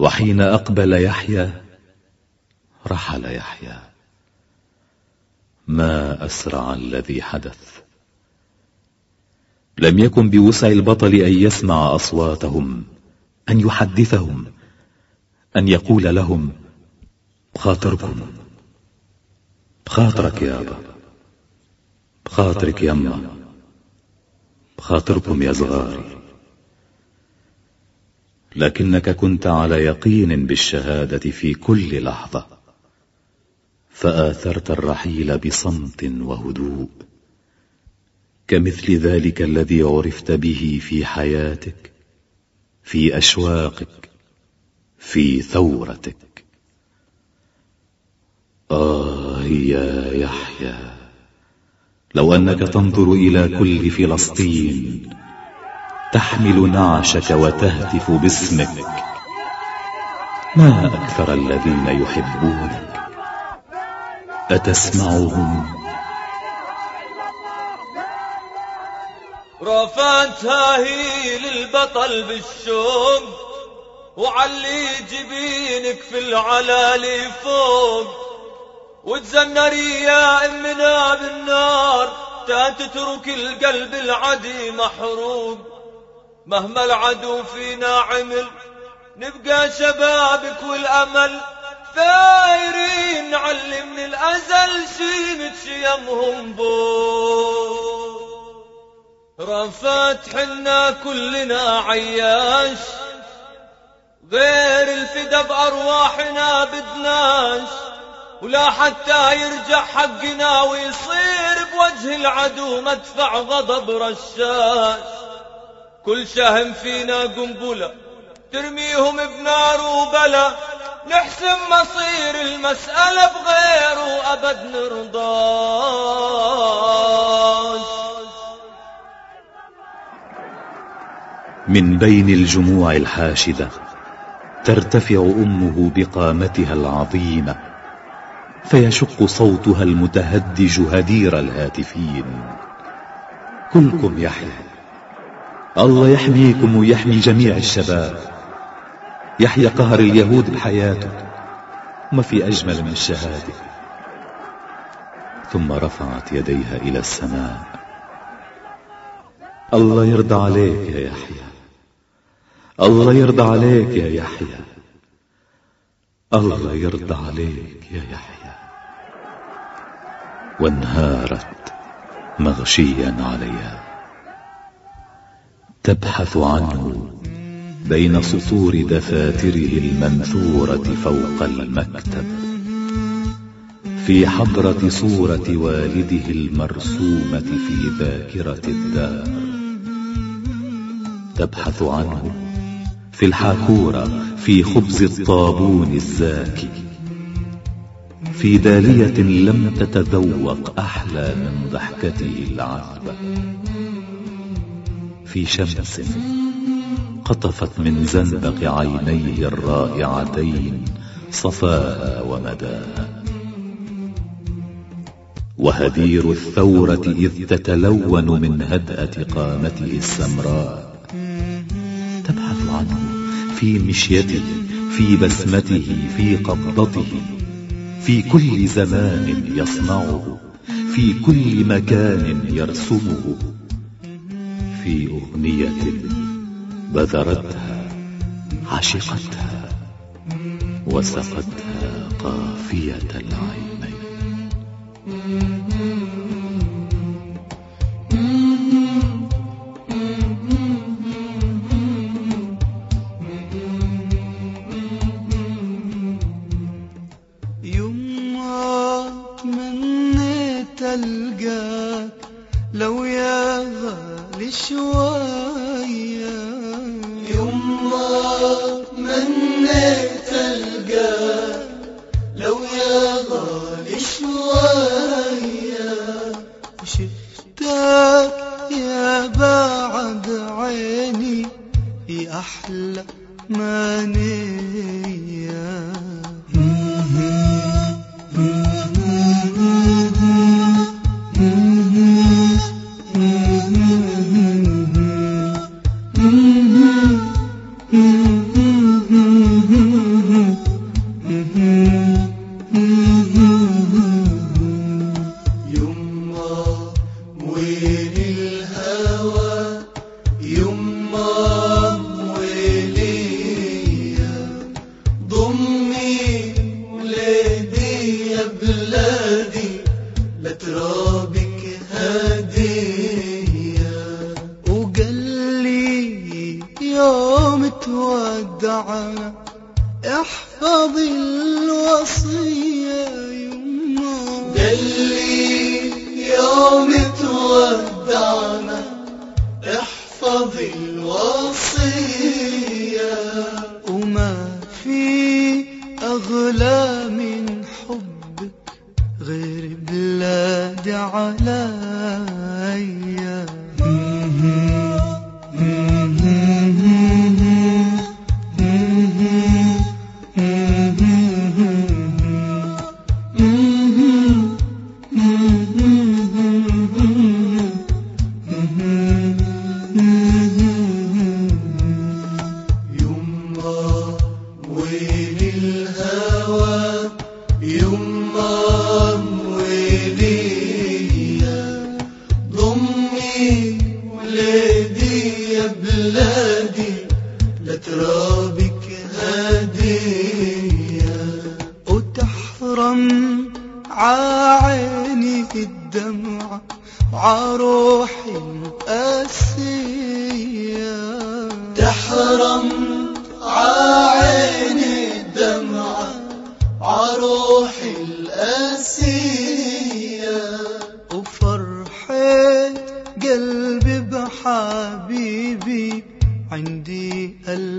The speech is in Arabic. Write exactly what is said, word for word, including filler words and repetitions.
وحين أقبل يحيى رحل يحيى. ما أسرع الذي حدث. لم يكن بوسع البطل أن يسمع أصواتهم، أن يحدثهم، أن يقول لهم: بخاطركم، بخاطرك يابا، بخاطرك يما، بخاطركم يا صغاري. لكنك كنت على يقين بالشهادة في كل لحظة، فآثرت الرحيل بصمت وهدوء، كمثل ذلك الذي عرفت به في حياتك، في أشواقك، في ثورتك. آه يا يحيى، لو أنك تنظر إلى كل فلسطين تحمل نعشك وتهتف باسمك، ما أكثر الذين يحبونك. أتسمعهم؟ رفعتها هي للبطل بالشوق، وعلي جبينك في العلالي فوق، وتزنري يا امنا بالنار تترك القلب العدي محروق. مهما العدو فينا عمل نبقى شبابك والامل ثايرين، نعلم من الازل شيمة شيمهم بوق. رفات حنا كلنا عياش، غير الفدا بأرواحنا بدناش، ولا حتى يرجع حقنا ويصير بوجه العدو مدفع غضب رشاش. كل شهم فينا قنبلة ترميهم بنار وبلا، نحسم مصير المسألة بغيره أبد نرضاش. من بين الجموع الحاشدة ترتفع أمه بقامتها العظيمة، فيشق صوتها المتهدج هدير الهاتفين: كلكم يحيى، الله يحميكم ويحمي جميع الشباب. يحيى قهر اليهود بحياته، ما في أجمل من الشهادة. ثم رفعت يديها إلى السماء: الله يرضى عليك يا يحيى، الله يرضى عليك يا يحيى، الله يرضى عليك يا يحيى. وانهارت مغشيا عليها، تبحث عنه بين سطور دفاتره المنثورة فوق المكتب، في حضرة صورة والده المرسومة في ذاكرة الدار. تبحث عنه في الحاكورة، في خبز الطابون الزاكي، في دالية لم تتذوق أحلى من ضحكته العذبة، في شمس قطفت من زنبق عينيه الرائعتين صفاها ومداها، وهدير الثورة إذ تتلون من هدأة قامته السمراء. تبحث عنه في مشيته، في بسمته، في قبضته، في كل زمان يصنعه، في كل مكان يرسمه، في أغنية بذرتها عشقتها وسقتها قافية العينين. ألقاك لو يا غالي شوية، يما منيت ألقاك لو يا غالي شوية، وشفتك يا بعد عيني في أحلى منية. وين الهوى يما ويليا ضمي ولادي يا بلادي لترابك هدية. وقال لي يوم تودعنا احفظي الوصية يما. قال لي يوم تودعنا احفظي الوصية. وما في أغلى من حبك غير بلادي عليا. وين الهوى يما ويليا ضمي ولادي يا بلادي لترابك هدية. وتحرم ععيني الدمعة عروحي القاسية. تحرم ععيني الدمعة عروحي القاسية. وفرحة قلبي بحبيبي عندي